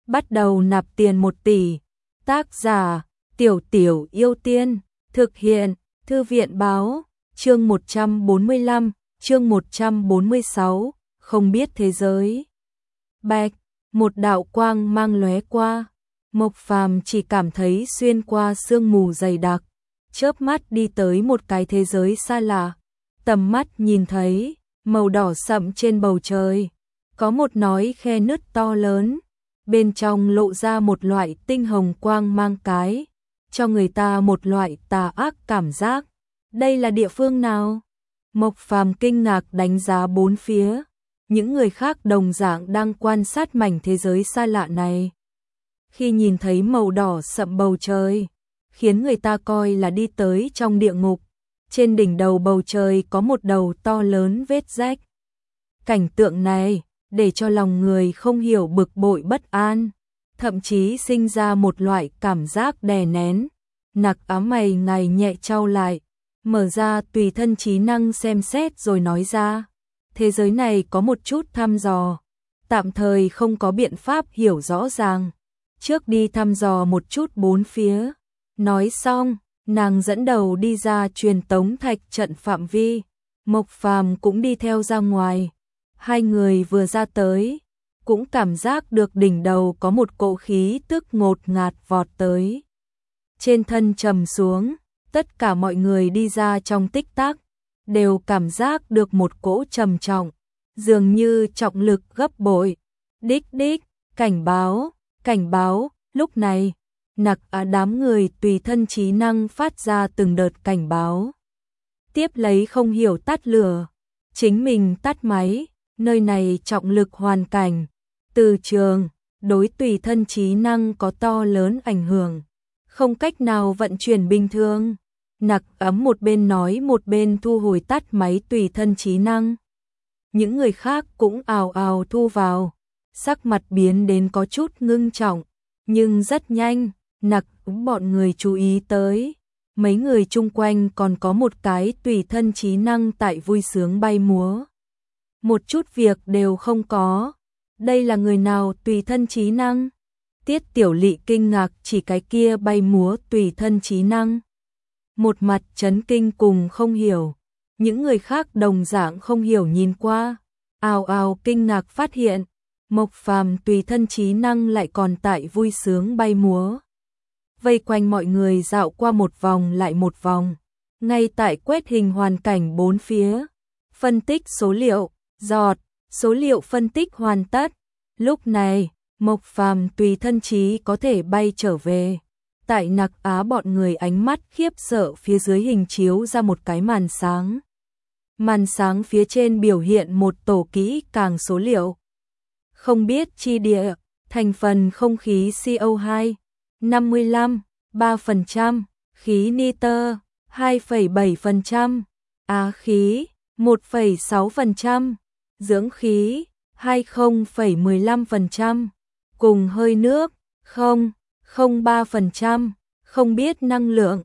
bắt đầu nạp tiền 1 tỷ. Tác giả Tiểu Tiểu Yêu Tiên. Thực hiện Thư viện Báo. Chương 145, chương 146, không biết thế giới. Bạch, một đạo quang mang lóe qua. Mộc Phàm chỉ cảm thấy xuyên qua sương mù dày đặc, chớp mắt đi tới một cái thế giới xa lạ. Tầm mắt nhìn thấy, màu đỏ sậm trên bầu trời, có một nói khe nứt to lớn, bên trong lộ ra một loại tinh hồng quang mang cái, cho người ta một loại tà ác cảm giác. Đây là địa phương nào? Mộc Phàm kinh ngạc đánh giá bốn phía, những người khác đồng dạng đang quan sát mảnh thế giới xa lạ này. Khi nhìn thấy màu đỏ sậm bầu trời, khiến người ta coi là đi tới trong địa ngục. Trên đỉnh đầu bầu trời có một đầu to lớn vết rách. Cảnh tượng này để cho lòng người không hiểu bực bội bất an, thậm chí sinh ra một loại cảm giác đè nén. Nặc ám mày ngài nhẹ chau lại, mở ra tùy thân trí năng xem xét rồi nói ra. Thế giới này có một chút thăm dò, tạm thời không có biện pháp hiểu rõ ràng. Trước đi thăm dò một chút bốn phía. Nói xong, nàng dẫn đầu đi ra truyền tống thạch trận phạm vi. Mộc Phàm cũng đi theo ra ngoài. Hai người vừa ra tới, cũng cảm giác được đỉnh đầu có một cỗ khí tức ngột ngạt vọt tới. Trên thân trầm xuống, tất cả mọi người đi ra trong tích tắc, đều cảm giác được một cỗ trầm trọng, dường như trọng lực gấp bội. Đích đích, cảnh báo, cảnh báo. Lúc này, nặc đám người tùy thân trí năng phát ra từng đợt cảnh báo. Tiếp lấy không hiểu tắt lửa, chính mình tắt máy, nơi này trọng lực hoàn cảnh, từ trường, đối tùy thân trí năng có to lớn ảnh hưởng, không cách nào vận chuyển bình thường. Nặc ấm một bên nói một bên thu hồi tắt máy tùy thân trí năng. Những người khác cũng ào ào thu vào, sắc mặt biến đến có chút ngưng trọng. Nhưng rất nhanh, nặc bọn người chú ý tới, mấy người chung quanh còn có một cái tùy thân trí năng tại vui sướng bay múa. Một chút việc đều không có. Đây là người nào tùy thân trí năng? Tiết Tiểu Lị kinh ngạc chỉ cái kia bay múa tùy thân trí năng. Một mặt chấn kinh cùng không hiểu. Những người khác đồng dạng không hiểu nhìn qua, ào ào kinh ngạc phát hiện. Mộc Phàm tùy thân trí năng lại còn tại vui sướng bay múa. Vây quanh mọi người dạo qua một vòng lại một vòng. Ngay tại quét hình hoàn cảnh bốn phía. Phân tích số liệu, số liệu phân tích hoàn tất. Lúc này, Mộc Phàm tùy thân trí có thể bay trở về. Tại nặc á bọn người ánh mắt khiếp sợ phía dưới hình chiếu ra một cái màn sáng. Màn sáng phía trên biểu hiện một tổ kỹ càng số liệu. Không biết chi địa, thành phần không khí CO2, 55, 3%, khí nitơ, 2,7%, á khí, 1,6%, dưỡng khí, 20,15%, cùng hơi nước, 0,03%, không biết năng lượng,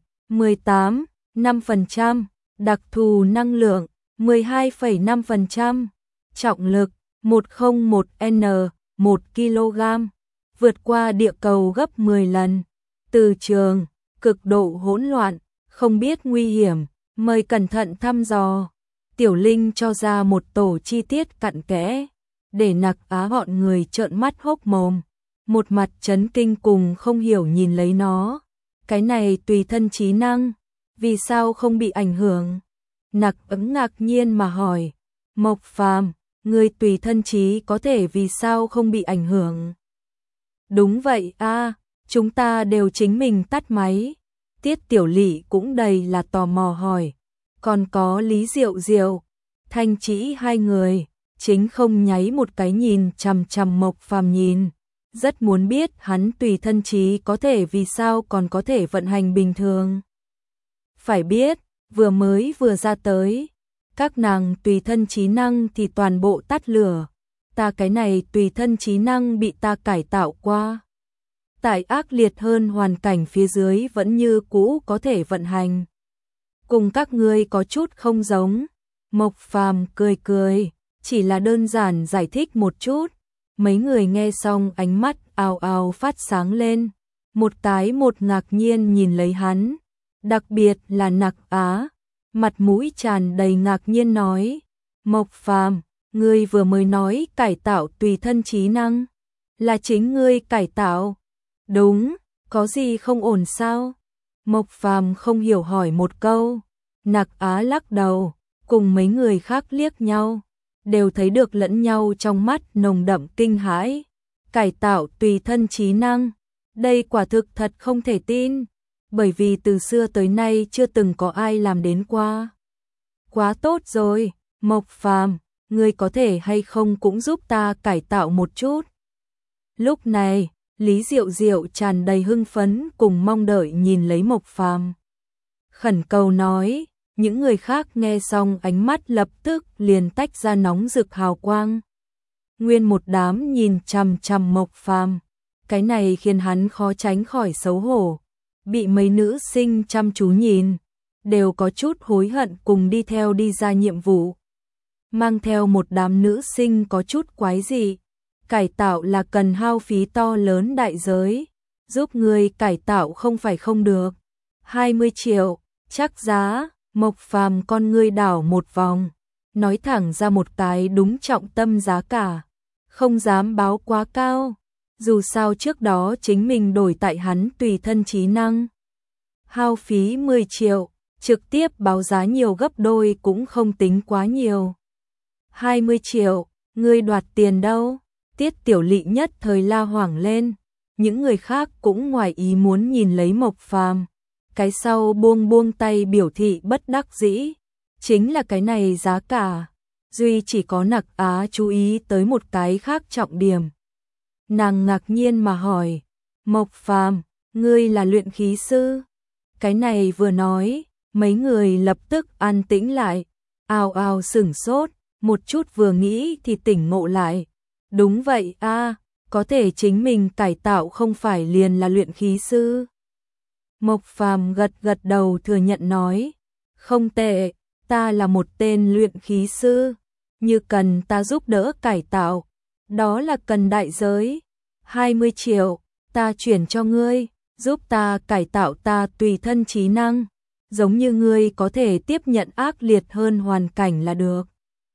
18,5%, đặc thù năng lượng, 12,5%, trọng lực, 101N, 1 kg, vượt qua địa cầu gấp 10 lần. Từ trường, cực độ hỗn loạn, không biết nguy hiểm, mời cẩn thận thăm dò. Tiểu Linh cho ra một tổ chi tiết cặn kẽ, để nặc á bọn người trợn mắt hốc mồm, một mặt chấn kinh cùng không hiểu nhìn lấy nó. Cái này tùy thân trí năng, vì sao không bị ảnh hưởng? Nặc ấm ngạc nhiên mà hỏi, Mộc Phàm, người tùy thân trí có thể vì sao không bị ảnh hưởng? Đúng vậy a, chúng ta đều chính mình tắt máy. Tiết Tiểu Lị cũng đầy là tò mò hỏi. Còn có Lý Diệu Diệu, Thanh Chỉ hai người, chính không nháy một cái nhìn chằm chằm Mộc Phàm nhìn. Rất muốn biết hắn tùy thân trí có thể vì sao còn có thể vận hành bình thường. Phải biết, vừa ra tới. Các nàng tùy thân trí năng thì toàn bộ tắt lửa. Ta cái này tùy thân trí năng bị ta cải tạo qua. Tại ác liệt hơn hoàn cảnh phía dưới vẫn như cũ có thể vận hành. Cùng các ngươi có chút không giống. Mộc Phàm cười cười, chỉ là đơn giản giải thích một chút. Mấy người nghe xong ánh mắt ào ào phát sáng lên, một cái một ngạc nhiên nhìn lấy hắn, đặc biệt là Nặc Á, mặt mũi tràn đầy ngạc nhiên nói, Mộc Phàm, ngươi vừa mới nói cải tạo tùy thân trí năng, là chính ngươi cải tạo? Đúng, có gì không ổn sao? Mộc Phàm không hiểu hỏi một câu. Nặc Á lắc đầu, cùng mấy người khác liếc nhau, đều thấy được lẫn nhau trong mắt nồng đậm kinh hãi. Cải tạo tùy thân trí năng, đây quả thực thật không thể tin, bởi vì từ xưa tới nay chưa từng có ai làm đến qua. Quá tốt rồi, Mộc Phàm, ngươi có thể hay không cũng giúp ta cải tạo một chút. Lúc này, Lý Diệu Diệu tràn đầy hưng phấn cùng mong đợi nhìn lấy Mộc Phàm. Khẩn cầu nói, những người khác nghe xong ánh mắt lập tức liền tách ra nóng rực hào quang. Nguyên một đám nhìn chằm chằm Mộc Phàm, cái này khiến hắn khó tránh khỏi xấu hổ. Bị mấy nữ sinh chăm chú nhìn, đều có chút hối hận cùng đi theo đi ra nhiệm vụ. Mang theo một đám nữ sinh có chút quái dị. Cải tạo là cần hao phí to lớn đại giới, giúp người cải tạo không phải không được. 20 triệu, chắc giá. Mộc Phàm con ngươi đảo một vòng, nói thẳng ra một cái đúng trọng tâm giá cả, không dám báo quá cao, dù sao trước đó chính mình đổi tại hắn tùy thân trí năng. Hao phí 10 triệu, trực tiếp báo giá nhiều gấp đôi cũng không tính quá nhiều. 20 triệu, ngươi đoạt tiền đâu? Tiết Tiểu Lị nhất thời la hoảng lên, những người khác cũng ngoài ý muốn nhìn lấy Mộc Phàm. Cái sau buông buông tay biểu thị bất đắc dĩ, chính là cái này giá cả. Duy chỉ có Nặc Á chú ý tới một cái khác trọng điểm. Nàng ngạc nhiên mà hỏi, Mộc Phàm, ngươi là luyện khí sư? Cái này vừa nói, mấy người lập tức an tĩnh lại, ào ào sửng sốt, một chút vừa nghĩ thì tỉnh ngộ lại. Đúng vậy a, có thể chính mình cải tạo không phải liền là luyện khí sư. Mộc Phàm gật gật đầu thừa nhận nói, không tệ, ta là một tên luyện khí sư, như cần ta giúp đỡ cải tạo, đó là cần đại giới, 20 triệu, ta chuyển cho ngươi, giúp ta cải tạo ta tùy thân trí năng, giống như ngươi có thể tiếp nhận ác liệt hơn hoàn cảnh là được.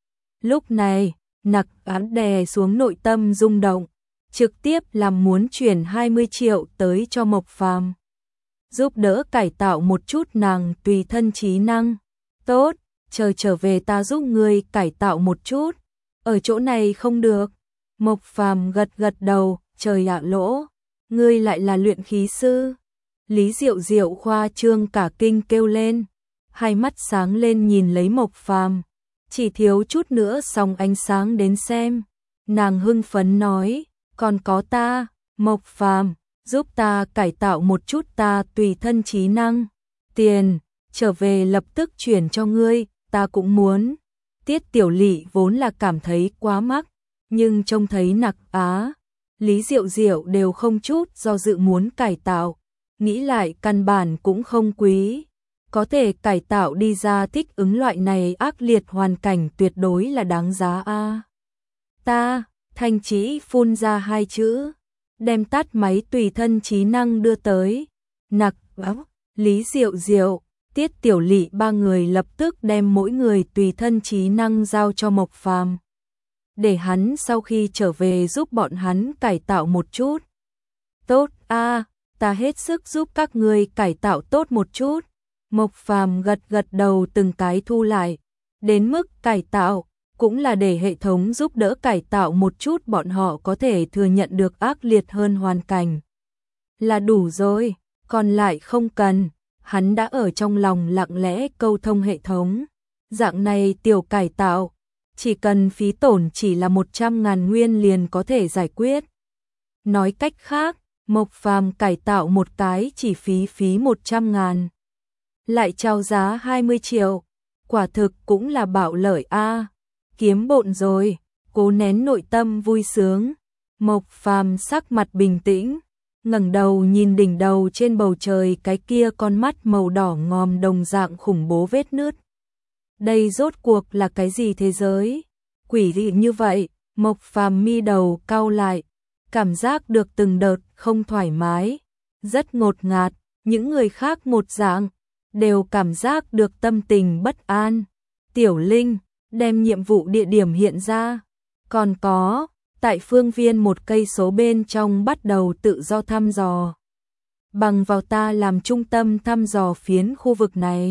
Lúc này, Nặc Á đè xuống nội tâm rung động, trực tiếp làm muốn chuyển 20 triệu tới cho Mộc Phàm. Giúp đỡ cải tạo một chút nàng tùy thân trí năng. Tốt, chờ trở về ta giúp ngươi cải tạo một chút. Ở chỗ này không được. Mộc Phàm gật gật đầu, trời ạ lỗ, ngươi lại là luyện khí sư. Lý Diệu Diệu khoa trương cả kinh kêu lên, hai mắt sáng lên nhìn lấy Mộc Phàm, chỉ thiếu chút nữa xong ánh sáng đến xem. Nàng hưng phấn nói, còn có ta, Mộc Phàm, giúp ta cải tạo một chút ta tùy thân trí năng. Tiền, trở về lập tức chuyển cho ngươi, ta cũng muốn. Tiết Tiểu Lị vốn là cảm thấy quá mắc, nhưng trông thấy Nặc Á, Lý Diệu Diệu đều không chút do dự muốn cải tạo, nghĩ lại căn bản cũng không quý. Có thể cải tạo đi ra thích ứng loại này ác liệt hoàn cảnh tuyệt đối là đáng giá a. Ta, Thanh Chỉ phun ra hai chữ, đem tắt máy tùy thân trí năng đưa tới. Nặc Á, Lý Diệu Diệu, Tiết Tiểu Lị ba người lập tức đem mỗi người tùy thân trí năng giao cho Mộc Phàm, để hắn sau khi trở về giúp bọn hắn cải tạo một chút. Tốt a, ta hết sức giúp các ngươi cải tạo tốt một chút. Mộc Phàm gật gật đầu từng cái thu lại, đến mức cải tạo cũng là để hệ thống giúp đỡ cải tạo một chút bọn họ có thể thừa nhận được ác liệt hơn hoàn cảnh. Là đủ rồi, còn lại không cần, hắn đã ở trong lòng lặng lẽ câu thông hệ thống. Dạng này tiểu cải tạo, chỉ cần phí tổn chỉ là 100.000 nguyên liền có thể giải quyết. Nói cách khác, Mộc Phàm cải tạo một cái chỉ phí 100.000. Lại trao giá 20 triệu, quả thực cũng là bạo lợi a, kiếm bộn rồi, cố nén nội tâm vui sướng. Mộc Phàm sắc mặt bình tĩnh, ngẩng đầu nhìn đỉnh đầu trên bầu trời cái kia con mắt màu đỏ ngòm đồng dạng khủng bố vết nứt. Đây rốt cuộc là cái gì thế giới? Quỷ dị như vậy, Mộc Phàm mi đầu cau lại, cảm giác được từng đợt không thoải mái, rất ngột ngạt, những người khác một dạng, đều cảm giác được tâm tình bất an. Tiểu Linh, đem nhiệm vụ địa điểm hiện ra, còn có, tại phương viên 1 cây số bên trong bắt đầu tự do thăm dò. Bằng vào ta làm trung tâm thăm dò phiến khu vực này.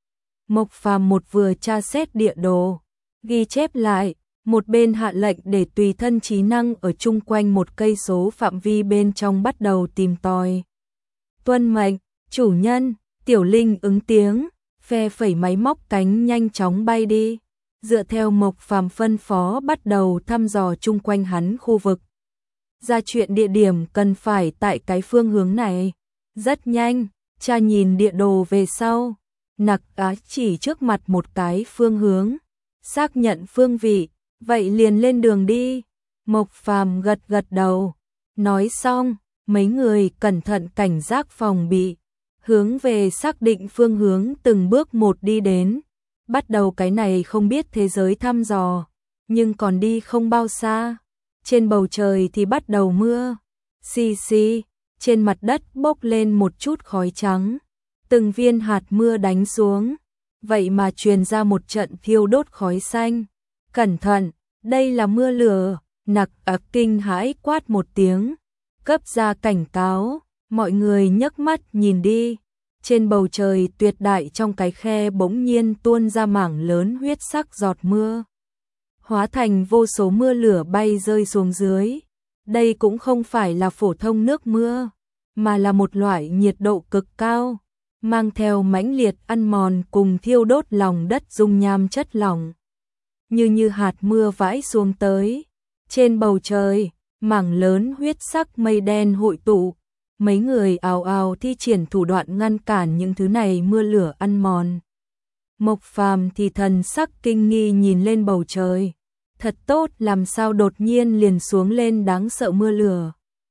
Mộc Phàm một vừa tra xét địa đồ, ghi chép lại, một bên hạ lệnh để tùy thân trí năng ở chung quanh 1 cây số phạm vi bên trong bắt đầu tìm tòi. Tuân mệnh, chủ nhân. Tiểu Linh ứng tiếng, phe phẩy máy móc cánh nhanh chóng bay đi, dựa theo Mộc Phàm phân phó bắt đầu thăm dò chung quanh hắn khu vực. Ra chuyện địa điểm cần phải tại cái phương hướng này. Rất nhanh, cha nhìn địa đồ về sau, nặc á chỉ trước mặt một cái phương hướng, xác nhận phương vị, vậy liền lên đường đi. Mộc Phàm gật gật đầu, nói xong, mấy người cẩn thận cảnh giác phòng bị, hướng về xác định phương hướng từng bước một đi đến. Bắt đầu cái này không biết thế giới thăm dò, nhưng còn đi không bao xa, trên bầu trời thì bắt đầu mưa. Xì xì, trên mặt đất bốc lên một chút khói trắng, từng viên hạt mưa đánh xuống, vậy mà truyền ra một trận thiêu đốt khói xanh. Cẩn thận, đây là mưa lửa. Nặc ặc kinh hãi quát một tiếng, cấp ra cảnh cáo. Mọi người nhấc mắt nhìn đi, trên bầu trời tuyệt đại trong cái khe bỗng nhiên tuôn ra mảng lớn huyết sắc giọt mưa, hóa thành vô số mưa lửa bay rơi xuống dưới. Đây cũng không phải là phổ thông nước mưa, mà là một loại nhiệt độ cực cao, mang theo mãnh liệt ăn mòn cùng thiêu đốt lòng đất dung nham chất lỏng. Như hạt mưa vãi xuống tới, trên bầu trời, mảng lớn huyết sắc mây đen hội tụ. Mấy người ào ào thi triển thủ đoạn ngăn cản những thứ này mưa lửa ăn mòn. Mộc Phàm thì thần sắc kinh nghi nhìn lên bầu trời. Thật tốt, làm sao đột nhiên liền xuống lên đáng sợ mưa lửa.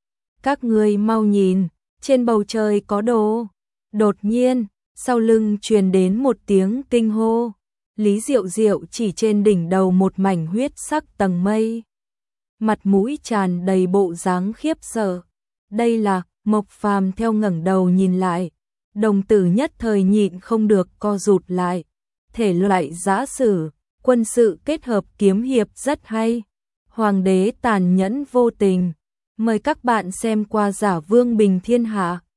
Các ngươi mau nhìn, trên bầu trời có đồ. Đột nhiên, sau lưng truyền đến một tiếng kinh hô. Lý Diệu Diệu chỉ trên đỉnh đầu một mảnh huyết sắc tầng mây, mặt mũi tràn đầy bộ dáng khiếp sợ. Đây là... Mộc Phàm theo ngẩng đầu nhìn lại, đồng tử nhất thời nhịn không được co rụt lại. Thể loại giã sử, quân sự kết hợp kiếm hiệp rất hay. Hoàng đế tàn nhẫn vô tình. Mời các bạn xem qua Giả Vương Bình Thiên Hạ.